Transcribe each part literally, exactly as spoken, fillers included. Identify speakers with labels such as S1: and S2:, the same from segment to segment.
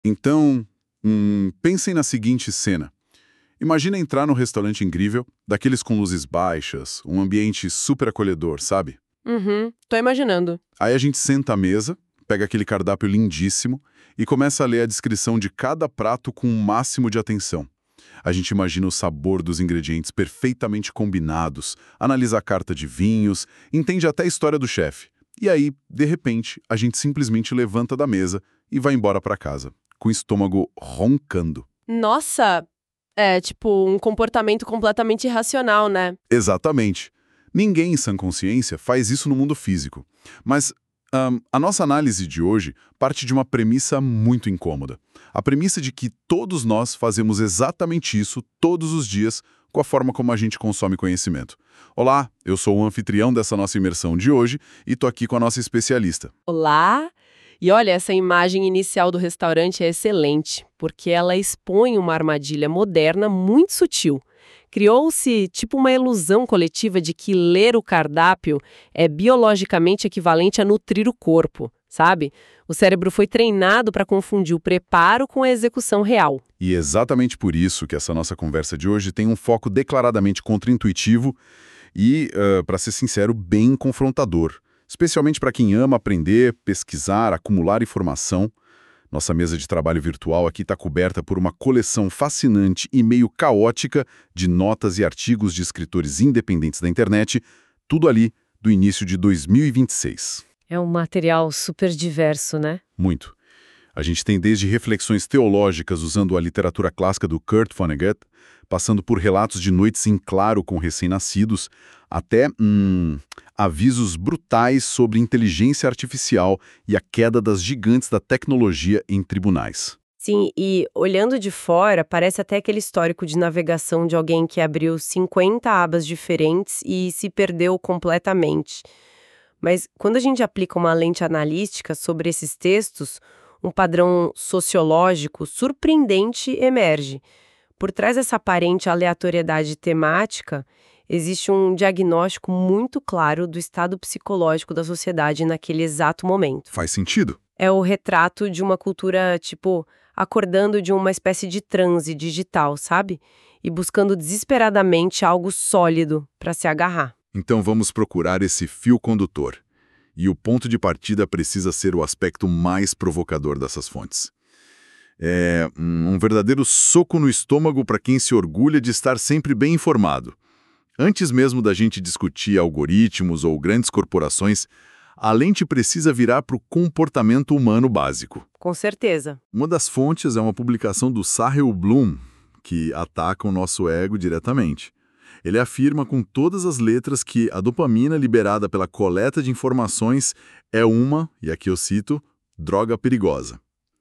S1: Então, hum, pensem na seguinte cena. Imagina entrar num restaurante incrível, daqueles com luzes baixas, um ambiente super acolhedor, sabe?
S2: Uhum, tô imaginando.
S1: Aí a gente senta à mesa, pega aquele cardápio lindíssimo e começa a ler a descrição de cada prato com o máximo de atenção. A gente imagina o sabor dos ingredientes perfeitamente combinados, analisa a carta de vinhos, entende até a história do chefe. E aí, de repente, a gente simplesmente levanta da mesa e vai embora para casa, com o estômago roncando.
S2: Nossa, é tipo um comportamento completamente irracional, né?
S1: Exatamente. Ninguém em sã consciência faz isso no mundo físico. Mas ahn, a nossa análise de hoje parte de uma premissa muito incômoda. A premissa de que todos nós fazemos exatamente isso todos os dias com a forma como a gente consome conhecimento. Olá, eu sou o anfitrião dessa nossa imersão de hoje e tô aqui com a nossa especialista.
S2: Olá! E olha, essa imagem inicial do restaurante é excelente, porque ela expõe uma armadilha moderna muito sutil. Criou-se tipo uma ilusão coletiva de que ler o cardápio é biologicamente equivalente a nutrir o corpo, sabe? O cérebro foi treinado para confundir o preparo com a execução real.
S1: E é exatamente por isso que essa nossa conversa de hoje tem um foco declaradamente contraintuitivo e, para ser sincero, bem confrontador. Especialmente para quem ama aprender, pesquisar, acumular informação. Nossa mesa de trabalho virtual aqui está coberta por uma coleção fascinante e meio caótica de notas e artigos de escritores independentes da internet, tudo ali do início de dois mil e vinte e seis.
S2: É um material super diverso, né?
S1: Muito. A gente tem desde reflexões teológicas usando a literatura clássica do Kurt Vonnegut, passando por relatos de noites em claro com recém-nascidos, até hum, avisos brutais sobre inteligência artificial e a queda das gigantes da tecnologia em tribunais.
S2: Sim, e olhando de fora, parece até aquele histórico de navegação de alguém que abriu cinquenta abas diferentes e se perdeu completamente. Mas quando a gente aplica uma lente analítica sobre esses textos, um padrão sociológico surpreendente emerge. Por trás dessa aparente aleatoriedade temática, existe um diagnóstico muito claro do estado psicológico da sociedade naquele exato momento.
S1: Faz sentido?
S2: É o retrato de uma cultura, tipo, acordando de uma espécie de transe digital, sabe? E buscando desesperadamente algo sólido para se agarrar.
S1: Então vamos procurar esse fio condutor. E o ponto de partida precisa ser o aspecto mais provocador dessas fontes. É um verdadeiro soco no estômago para quem se orgulha de estar sempre bem informado. Antes mesmo da gente discutir algoritmos ou grandes corporações, a lente precisa virar para o comportamento humano básico.
S2: Com certeza.
S1: Uma das fontes é uma publicação do Sahel Bloom, que ataca o nosso ego diretamente. Ele afirma com todas as letras que a dopamina liberada pela coleta de informações é uma, e aqui eu cito, droga perigosa.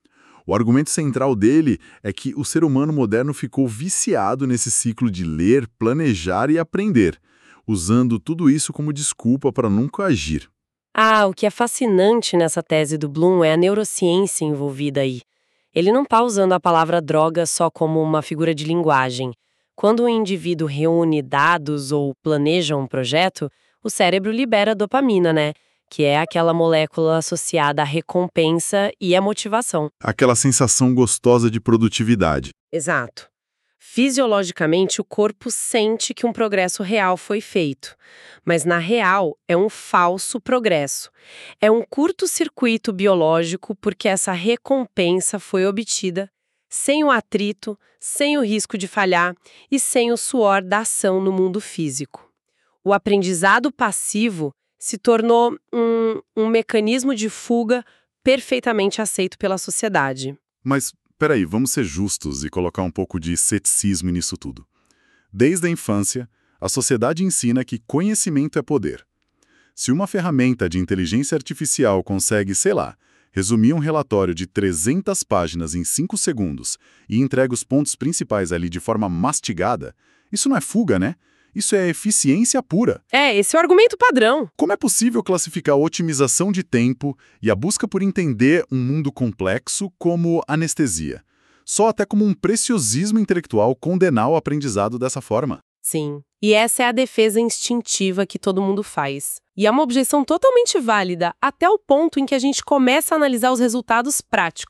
S1: O argumento central dele é que o ser humano moderno ficou viciado nesse ciclo de ler, planejar e aprender, usando tudo isso como desculpa para nunca agir.
S2: Ah, o que é fascinante nessa tese do Bloom é a neurociência envolvida aí. Ele não está usando a palavra droga só como uma figura de linguagem. Quando o indivíduo reúne dados ou planeja um projeto, o cérebro libera dopamina, né? Que é aquela molécula associada à recompensa e à motivação.
S1: Aquela sensação gostosa de produtividade.
S2: Exato. Fisiologicamente, o corpo sente que um progresso real foi feito. Mas, na real, é um falso progresso. É um curto-circuito biológico porque essa recompensa foi obtida sem o atrito, sem o risco de falhar e sem o suor da ação no mundo físico. O aprendizado passivo se tornou um, um mecanismo de fuga perfeitamente aceito pela sociedade.
S1: Mas, peraí, vamos ser justos e colocar um pouco de ceticismo nisso tudo. Desde a infância, a sociedade ensina que conhecimento é poder. Se uma ferramenta de inteligência artificial consegue, sei lá, resumir um relatório de trezentas páginas em cinco segundos e entrega os pontos principais ali de forma mastigada, isso não é fuga, né? Isso é eficiência pura.
S2: É, esse é o argumento padrão.
S1: Como é possível classificar a otimização de tempo e a busca por entender um mundo complexo como anestesia? Só até como um preciosismo intelectual condenar o aprendizado dessa forma.
S2: Sim. E essa é a defesa instintiva que todo mundo faz. E é uma objeção totalmente válida, até o ponto em que a gente começa a analisar os resultados práticos.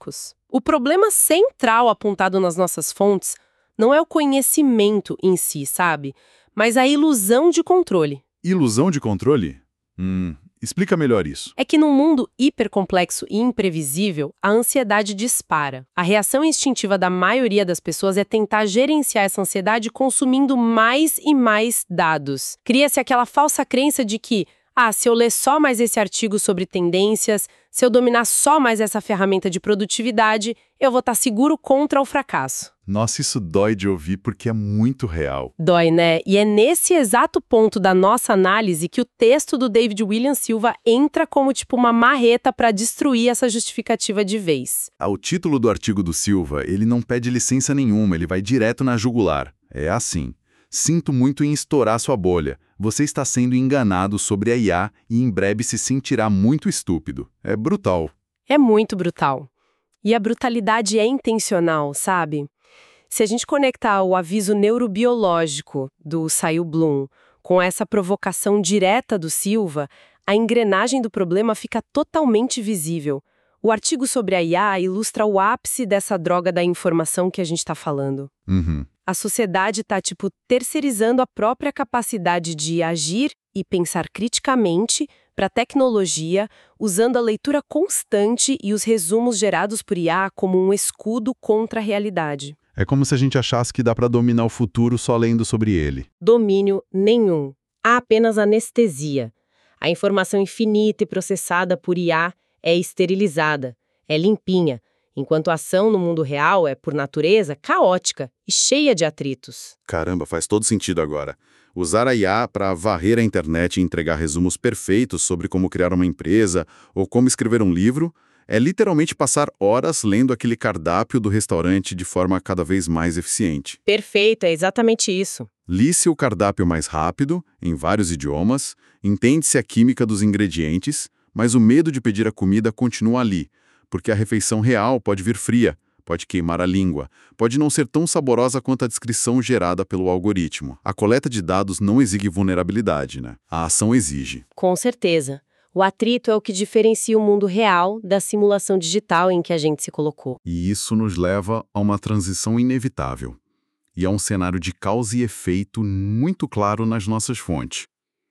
S2: O problema central apontado nas nossas fontes não é o conhecimento em si, sabe? Mas a ilusão de controle.
S1: Ilusão de controle? Hum, explica melhor isso.
S2: É que num mundo hipercomplexo e imprevisível, a ansiedade dispara. A reação instintiva da maioria das pessoas é tentar gerenciar essa ansiedade consumindo mais e mais dados. Cria-se aquela falsa crença de que, ah, se eu ler só mais esse artigo sobre tendências, se eu dominar só mais essa ferramenta de produtividade, eu vou estar seguro contra o fracasso.
S1: Nossa, isso dói de ouvir porque é muito real.
S2: Dói, né? E é nesse exato ponto da nossa análise que o texto do David William Silva entra como tipo uma marreta para destruir essa justificativa de vez.
S1: Ah, o título do artigo do Silva, ele não pede licença nenhuma, ele vai direto na jugular. É assim. Sinto muito em estourar sua bolha. Você está sendo enganado sobre a I A e em breve se sentirá muito estúpido. É brutal.
S2: É muito brutal. E a brutalidade é intencional, sabe? Se a gente conectar o aviso neurobiológico do Sail Bloom com essa provocação direta do Silva, a engrenagem do problema fica totalmente visível. O artigo sobre a I A ilustra o ápice dessa droga da informação que a gente está falando.
S1: Uhum.
S2: A sociedade está, tipo, terceirizando a própria capacidade de agir e pensar criticamente para a tecnologia, usando a leitura constante e os resumos gerados por I A como um escudo contra a realidade.
S1: É como se a gente achasse que dá para dominar o futuro só lendo sobre ele.
S2: Domínio nenhum. Há apenas anestesia. A informação infinita e processada por I A é esterilizada, é limpinha, enquanto a ação no mundo real é, por natureza, caótica e cheia de atritos.
S1: Caramba, faz todo sentido agora. Usar a I A para varrer a internet e entregar resumos perfeitos sobre como criar uma empresa ou como escrever um livro é literalmente passar horas lendo aquele cardápio do restaurante de forma cada vez mais eficiente.
S2: Perfeito, é exatamente isso.
S1: Li-se o cardápio mais rápido, em vários idiomas, entende-se a química dos ingredientes, mas o medo de pedir a comida continua ali, porque a refeição real pode vir fria, pode queimar a língua, pode não ser tão saborosa quanto a descrição gerada pelo algoritmo. A coleta de dados não exige vulnerabilidade, né? A ação exige.
S2: Com certeza. O atrito é o que diferencia o mundo real da simulação digital em que a gente se colocou.
S1: E isso nos leva a uma transição inevitável. E a um cenário de causa e efeito muito claro nas nossas fontes.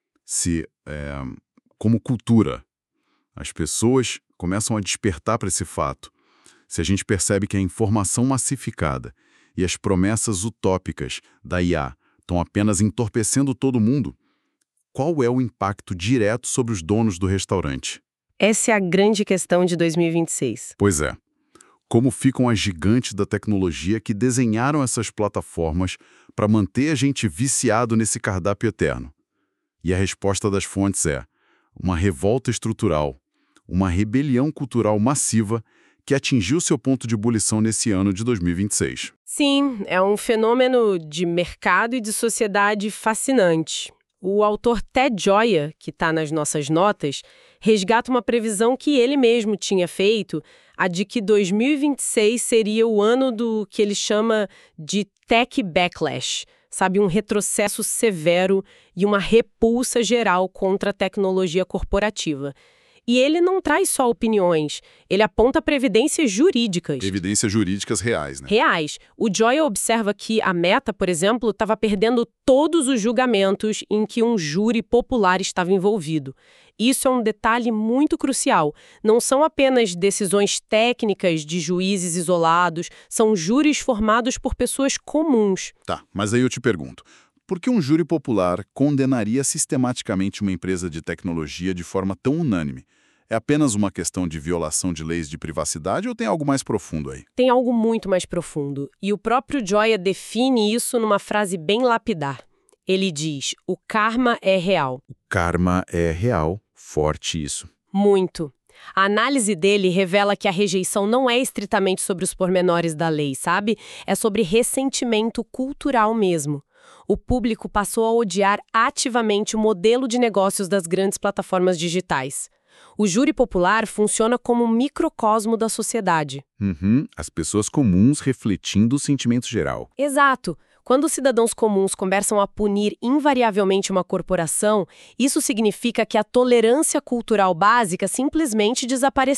S1: Se, é, como cultura, as pessoas começam a despertar para esse fato, se a gente percebe que a informação massificada e as promessas utópicas da I A estão apenas entorpecendo todo mundo, qual é o impacto direto sobre os donos do restaurante?
S2: Essa é a grande questão de dois mil e vinte e seis.
S1: Pois é. Como ficam as gigantes da tecnologia que desenharam essas plataformas para manter a gente viciado nesse cardápio eterno? E a resposta das fontes é uma revolta estrutural, uma rebelião cultural massiva que atingiu seu ponto de ebulição nesse ano de dois mil e vinte e seis.
S2: Sim, é um fenômeno de mercado e de sociedade fascinante. O autor Ted Gioia, que está nas nossas notas, resgata uma previsão que ele mesmo tinha feito, a de que dois mil e vinte e seis seria o ano do que ele chama de tech backlash, sabe, um retrocesso severo e uma repulsa geral contra a tecnologia corporativa. E ele não traz só opiniões, ele aponta previdências jurídicas.
S1: Evidências jurídicas reais, né?
S2: Reais. O Gioia observa que a Meta, por exemplo, estava perdendo todos os julgamentos em que um júri popular estava envolvido. Isso é um detalhe muito crucial. Não são apenas decisões técnicas de juízes isolados, são júris formados por pessoas comuns.
S1: Tá, mas aí eu te pergunto. Por que um júri popular condenaria sistematicamente uma empresa de tecnologia de forma tão unânime? É apenas uma questão de violação de leis de privacidade ou tem algo mais profundo aí?
S2: Tem algo muito mais profundo. E o próprio Gioia define isso numa frase bem lapidar. Ele diz, o karma é real.
S1: O karma é real, forte isso.
S2: Muito. A análise dele revela que a rejeição não é estritamente sobre os pormenores da lei, sabe? É sobre ressentimento cultural mesmo. O público passou a odiar ativamente o modelo de negócios das grandes plataformas digitais. O júri popular funciona como um microcosmo da sociedade.
S1: Uhum, as pessoas comuns refletindo o sentimento geral.
S2: Exato. Quando os cidadãos comuns começam a punir invariavelmente uma corporação, isso significa que a tolerância cultural básica simplesmente desapareceu.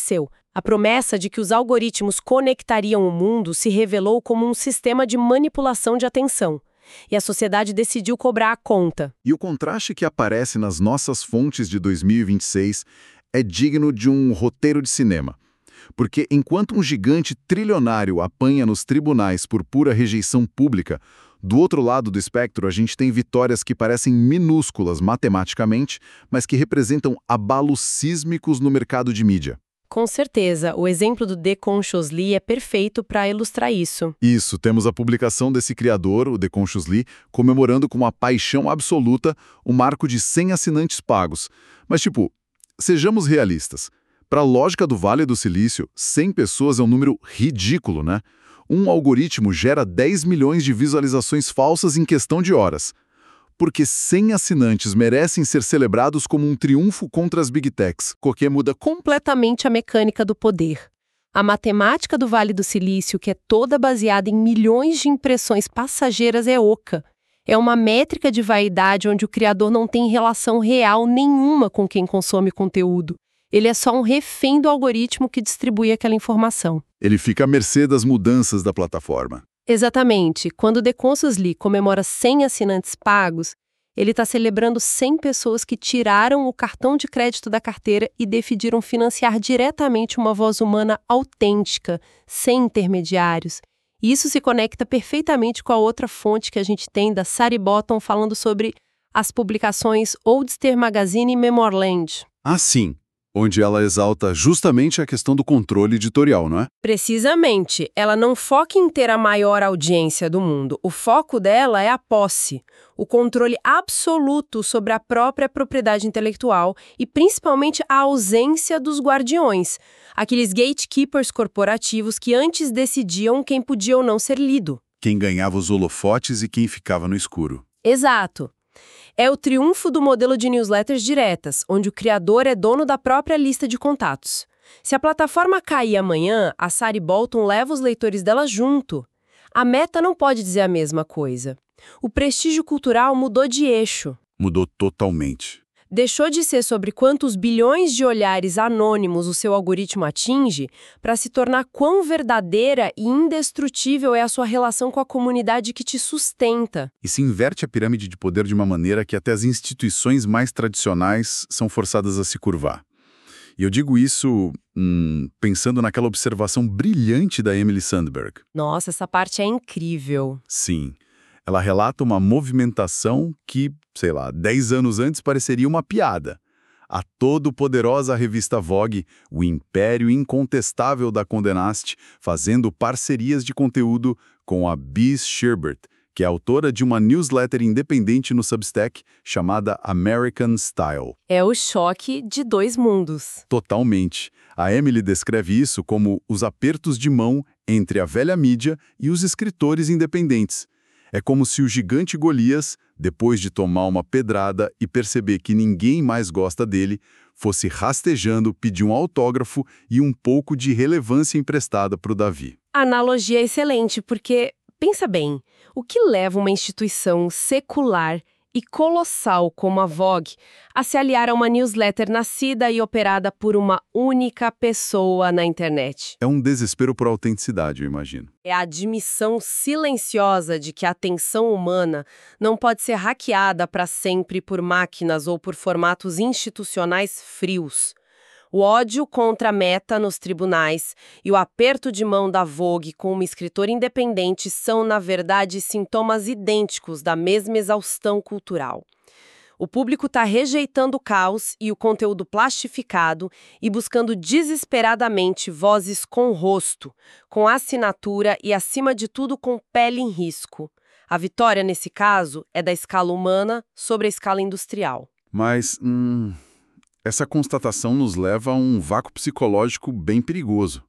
S2: A promessa de que os algoritmos conectariam o mundo se revelou como um sistema de manipulação de atenção. E a sociedade decidiu cobrar a conta.
S1: E o contraste que aparece nas nossas fontes de dois mil e vinte e seis é digno de um roteiro de cinema. Porque enquanto um gigante trilionário apanha nos tribunais por pura rejeição pública, do outro lado do espectro a gente tem vitórias que parecem minúsculas matematicamente, mas que representam abalos sísmicos no mercado de mídia.
S2: Com certeza, o exemplo do The Conscious Lee é perfeito para ilustrar isso.
S1: Isso, temos a publicação desse criador, o The Conscious Lee, comemorando com uma paixão absoluta o marco de cem assinantes pagos. Mas tipo, sejamos realistas. Para a lógica do Vale do Silício, cem pessoas é um número ridículo, né? Um algoritmo gera dez milhões de visualizações falsas em questão de horas. Porque cem assinantes merecem ser celebrados como um triunfo contra as Big Techs, porque muda
S2: completamente a mecânica do poder. A matemática do Vale do Silício, que é toda baseada em milhões de impressões passageiras, é oca. É uma métrica de vaidade onde o criador não tem relação real nenhuma com quem consome conteúdo. Ele é só um refém do algoritmo que distribui aquela informação.
S1: Ele fica à mercê das mudanças da plataforma.
S2: Exatamente. Quando o The Conscious Lee comemora cem assinantes pagos, ele está celebrando cem pessoas que tiraram o cartão de crédito da carteira e decidiram financiar diretamente uma voz humana autêntica, sem intermediários. E isso se conecta perfeitamente com a outra fonte que a gente tem da Sari Bottom falando sobre as publicações Oldster Magazine e Memorland.
S1: Ah, sim. Onde ela exalta justamente a questão do controle editorial, não é?
S2: Precisamente. Ela não foca em ter a maior audiência do mundo. O foco dela é a posse, o controle absoluto sobre a própria propriedade intelectual e, principalmente, a ausência dos guardiões, aqueles gatekeepers corporativos que antes decidiam quem podia ou não ser lido.
S1: Quem ganhava os holofotes e quem ficava no escuro.
S2: Exato. É o triunfo do modelo de newsletters diretas, onde o criador é dono da própria lista de contatos. Se a plataforma cair amanhã, a Sari Bottom leva os leitores dela junto. A Meta não pode dizer a mesma coisa. O prestígio cultural mudou de eixo.
S1: Mudou totalmente.
S2: Deixou de ser sobre quantos bilhões de olhares anônimos o seu algoritmo atinge para se tornar quão verdadeira e indestrutível é a sua relação com a comunidade que te sustenta.
S1: E se inverte a pirâmide de poder de uma maneira que até as instituições mais tradicionais são forçadas a se curvar. E eu digo isso hum, pensando naquela observação brilhante da Emily Sandberg.
S2: Nossa, essa parte é incrível.
S1: Sim. Ela relata uma movimentação que, sei lá, dez anos antes pareceria uma piada. A todo-poderosa revista Vogue, o império incontestável da Condé Nast, fazendo parcerias de conteúdo com a Beas Sherbert, que é autora de uma newsletter independente no Substack chamada American Style.
S2: É o choque de dois mundos.
S1: Totalmente. A Emily descreve isso como os apertos de mão entre a velha mídia e os escritores independentes. É como se o gigante Golias, depois de tomar uma pedrada e perceber que ninguém mais gosta dele, fosse rastejando pedir um autógrafo e um pouco de relevância emprestada para o Davi.
S2: A analogia é excelente, porque, pensa bem, o que leva uma instituição secular e colossal como a Vogue a se aliar a uma newsletter nascida e operada por uma única pessoa na internet?
S1: É um desespero por autenticidade, eu imagino.
S2: É a admissão silenciosa de que a atenção humana não pode ser hackeada para sempre por máquinas ou por formatos institucionais frios. O ódio contra a Meta nos tribunais e o aperto de mão da Vogue com uma escritora independente são, na verdade, sintomas idênticos da mesma exaustão cultural. O público está rejeitando o caos e o conteúdo plastificado e buscando desesperadamente vozes com rosto, com assinatura e, acima de tudo, com pele em risco. A vitória, nesse caso, é da escala humana sobre a escala industrial.
S1: Mas, hum... essa constatação nos leva a um vácuo psicológico bem perigoso.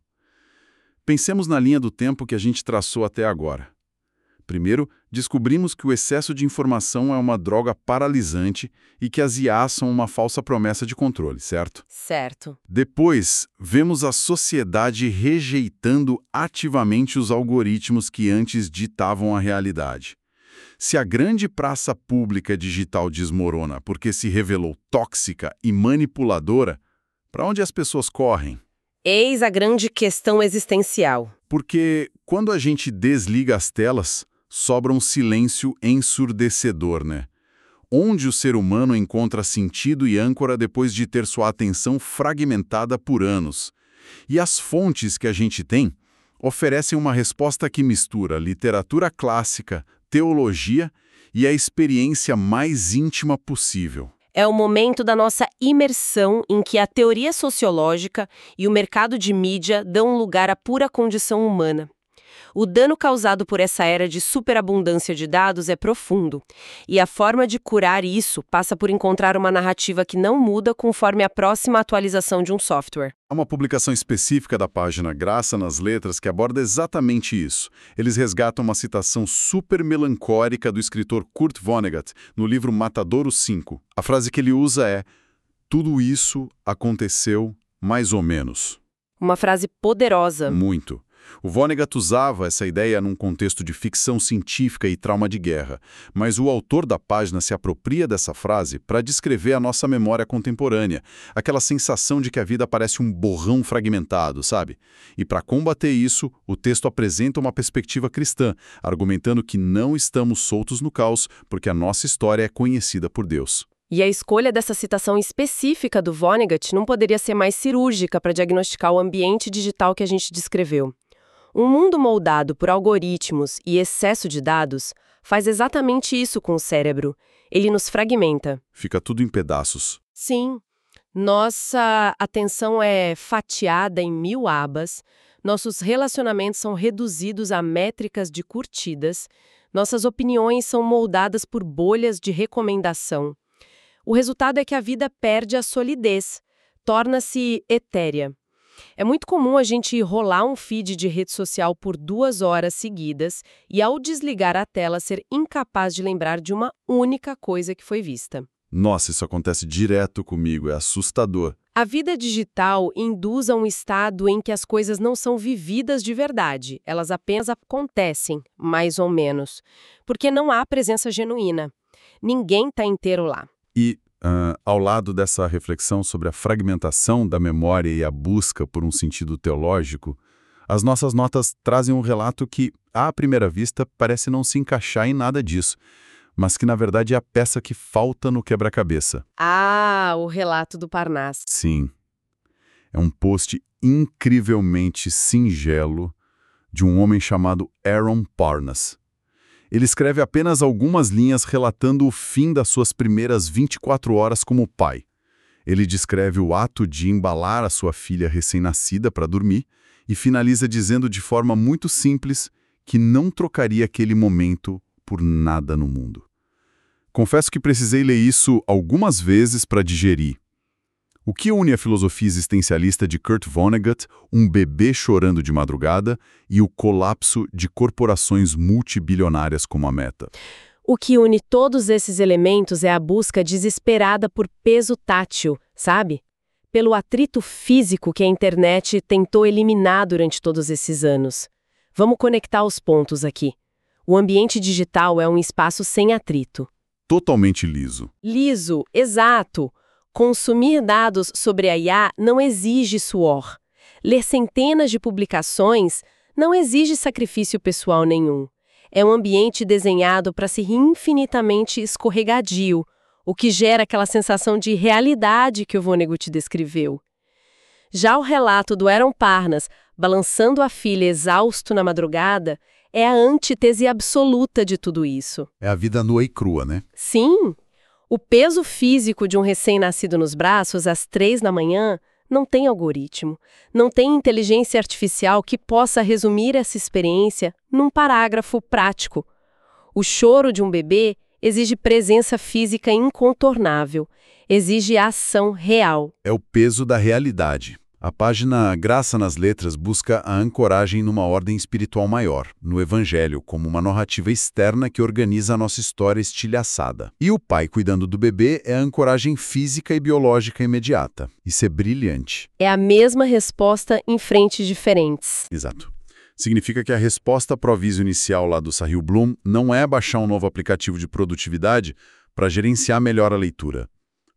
S1: Pensemos na linha do tempo que a gente traçou até agora. Primeiro, descobrimos que o excesso de informação é uma droga paralisante e que as I As são uma falsa promessa de controle, certo?
S2: Certo.
S1: Depois, vemos a sociedade rejeitando ativamente os algoritmos que antes ditavam a realidade. Se a grande praça pública digital desmorona porque se revelou tóxica e manipuladora, para onde as pessoas correm?
S2: Eis a grande questão existencial.
S1: Porque quando a gente desliga as telas, sobra um silêncio ensurdecedor, né? Onde o ser humano encontra sentido e âncora depois de ter sua atenção fragmentada por anos. E as fontes que a gente tem oferecem uma resposta que mistura literatura clássica, teologia e a experiência mais íntima possível.
S2: É o momento da nossa imersão em que a teoria sociológica e o mercado de mídia dão lugar à pura condição humana. O dano causado por essa era de superabundância de dados é profundo, e a forma de curar isso passa por encontrar uma narrativa que não muda conforme a próxima atualização de um software.
S1: Há uma publicação específica da página Graça nas Letras que aborda exatamente isso. Eles resgatam uma citação super melancólica do escritor Kurt Vonnegut no livro Matadouro cinco. A frase que ele usa é: "Tudo isso aconteceu mais ou menos."
S2: Uma frase poderosa.
S1: Muito. O Vonnegut usava essa ideia num contexto de ficção científica e trauma de guerra, mas o autor da página se apropria dessa frase para descrever a nossa memória contemporânea, aquela sensação de que a vida parece um borrão fragmentado, sabe? E para combater isso, o texto apresenta uma perspectiva cristã, argumentando que não estamos soltos no caos porque a nossa história é conhecida por Deus.
S2: E a escolha dessa citação específica do Vonnegut não poderia ser mais cirúrgica para diagnosticar o ambiente digital que a gente descreveu. Um mundo moldado por algoritmos e excesso de dados faz exatamente isso com o cérebro. Ele nos fragmenta.
S1: Fica tudo em pedaços.
S2: Sim. Nossa atenção é fatiada em mil abas, nossos relacionamentos são reduzidos a métricas de curtidas, nossas opiniões são moldadas por bolhas de recomendação. O resultado é que a vida perde a solidez, torna-se etérea. É muito comum a gente rolar um feed de rede social por duas horas seguidas e, ao desligar a tela, ser incapaz de lembrar de uma única coisa que foi vista.
S1: Nossa, isso acontece direto comigo, é assustador.
S2: A vida digital induz a um estado em que as coisas não são vividas de verdade, elas apenas acontecem, mais ou menos, porque não há presença genuína. Ninguém está inteiro lá.
S1: E, uh, ao lado dessa reflexão sobre a fragmentação da memória e a busca por um sentido teológico, as nossas notas trazem um relato que, à primeira vista, parece não se encaixar em nada disso, mas que, na verdade, é a peça que falta no quebra-cabeça.
S2: Ah, o relato do Parnasse.
S1: Sim. É um post incrivelmente singelo de um homem chamado Aaron Parnas. Ele escreve apenas algumas linhas relatando o fim das suas primeiras vinte e quatro horas como pai. Ele descreve o ato de embalar a sua filha recém-nascida para dormir e finaliza dizendo de forma muito simples que não trocaria aquele momento por nada no mundo. Confesso que precisei ler isso algumas vezes para digerir. O que une a filosofia existencialista de Kurt Vonnegut, um bebê chorando de madrugada, e o colapso de corporações multibilionárias como a Meta?
S2: O que une todos esses elementos é a busca desesperada por peso tátil, sabe? Pelo atrito físico que a internet tentou eliminar durante todos esses anos. Vamos conectar os pontos aqui. O ambiente digital é um espaço sem atrito.
S1: Totalmente liso.
S2: Liso, exato. Consumir dados sobre a I A não exige suor. Ler centenas de publicações não exige sacrifício pessoal nenhum. É um ambiente desenhado para ser infinitamente escorregadio, o que gera aquela sensação de realidade que o Vonnegut descreveu. Já o relato do Aaron Parnas, balançando a filha exausto na madrugada, é a antítese absoluta de tudo isso.
S1: É a vida nua e crua, né?
S2: Sim. O peso físico de um recém-nascido nos braços às três da manhã não tem algoritmo, não tem inteligência artificial que possa resumir essa experiência num parágrafo prático. O choro de um bebê exige presença física incontornável, exige ação real.
S1: É o peso da realidade. A página Graça nas Letras busca a ancoragem numa ordem espiritual maior, no Evangelho, como uma narrativa externa que organiza a nossa história estilhaçada. E o pai cuidando do bebê é a ancoragem física e biológica imediata. Isso é brilhante.
S2: É a mesma resposta em frentes diferentes.
S1: Exato. Significa que a resposta pro aviso inicial lá do Sahil Bloom não é baixar um novo aplicativo de produtividade para gerenciar melhor a leitura.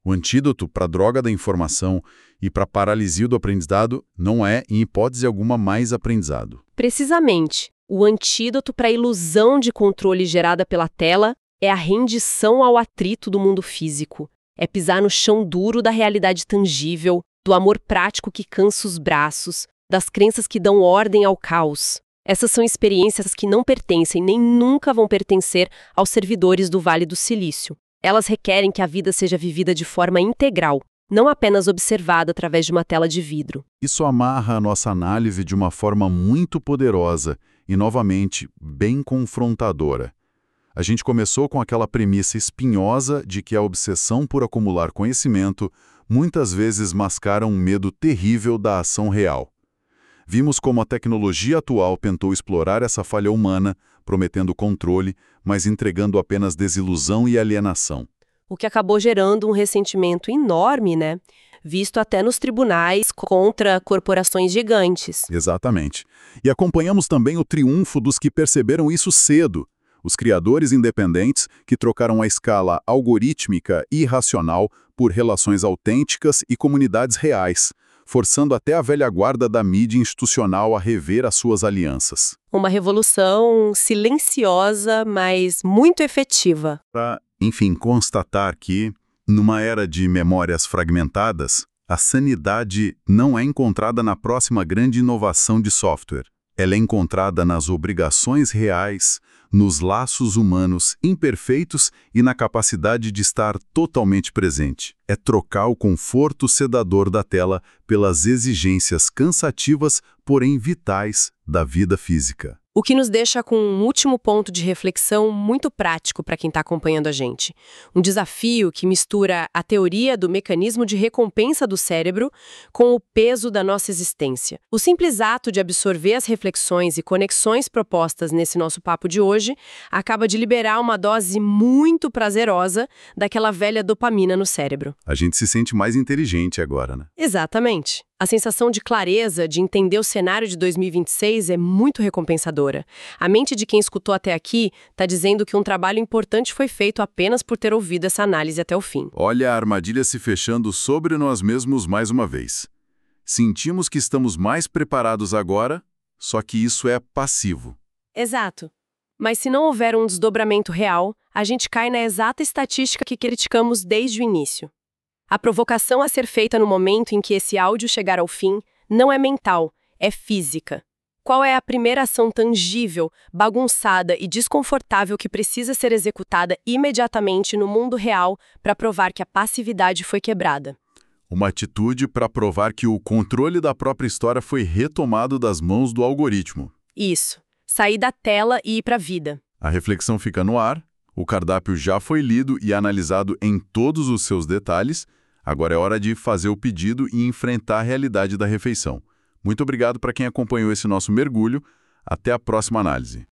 S1: O antídoto para a droga da informação e para a paralisia do aprendizado não é, em hipótese alguma, mais aprendizado.
S2: Precisamente, o antídoto para a ilusão de controle gerada pela tela é a rendição ao atrito do mundo físico. É pisar no chão duro da realidade tangível, do amor prático que cansa os braços, das crenças que dão ordem ao caos. Essas são experiências que não pertencem nem nunca vão pertencer aos servidores do Vale do Silício. Elas requerem que a vida seja vivida de forma integral, não apenas observada através de uma tela de vidro.
S1: Isso amarra a nossa análise de uma forma muito poderosa e, novamente, bem confrontadora. A gente começou com aquela premissa espinhosa de que a obsessão por acumular conhecimento muitas vezes mascara um medo terrível da ação real. Vimos como a tecnologia atual tentou explorar essa falha humana, prometendo controle, mas entregando apenas desilusão e alienação.
S2: O que acabou gerando um ressentimento enorme, né? Visto até nos tribunais contra corporações gigantes.
S1: Exatamente. E acompanhamos também o triunfo dos que perceberam isso cedo. Os criadores independentes que trocaram a escala algorítmica e racional por relações autênticas e comunidades reais, forçando até a velha guarda da mídia institucional a rever as suas alianças.
S2: Uma revolução silenciosa, mas muito efetiva.
S1: Para, enfim, constatar que, numa era de memórias fragmentadas, a sanidade não é encontrada na próxima grande inovação de software. Ela é encontrada nas obrigações reais, nos laços humanos imperfeitos e na capacidade de estar totalmente presente. É trocar o conforto sedador da tela pelas exigências cansativas, porém vitais, da vida física.
S2: O que nos deixa com um último ponto de reflexão muito prático para quem está acompanhando a gente. Um desafio que mistura a teoria do mecanismo de recompensa do cérebro com o peso da nossa existência. O simples ato de absorver as reflexões e conexões propostas nesse nosso papo de hoje acaba de liberar uma dose muito prazerosa daquela velha dopamina no cérebro.
S1: A gente se sente mais inteligente agora, né?
S2: Exatamente. A sensação de clareza, de entender o cenário de dois mil e vinte e seis é muito recompensadora. A mente de quem escutou até aqui está dizendo que um trabalho importante foi feito apenas por ter ouvido essa análise até o fim.
S1: Olha a armadilha se fechando sobre nós mesmos mais uma vez. Sentimos que estamos mais preparados agora, só que isso é passivo.
S2: Exato. Mas se não houver um desdobramento real, a gente cai na exata estatística que criticamos desde o início. A provocação a ser feita no momento em que esse áudio chegar ao fim não é mental, é física. Qual é a primeira ação tangível, bagunçada e desconfortável que precisa ser executada imediatamente no mundo real para provar que a passividade foi quebrada?
S1: Uma atitude para provar que o controle da própria história foi retomado das mãos do algoritmo.
S2: Isso. Sair da tela e ir para a vida.
S1: A reflexão fica no ar, o cardápio já foi lido e analisado em todos os seus detalhes, agora é hora de fazer o pedido e enfrentar a realidade da refeição. Muito obrigado para quem acompanhou esse nosso mergulho. Até a próxima análise.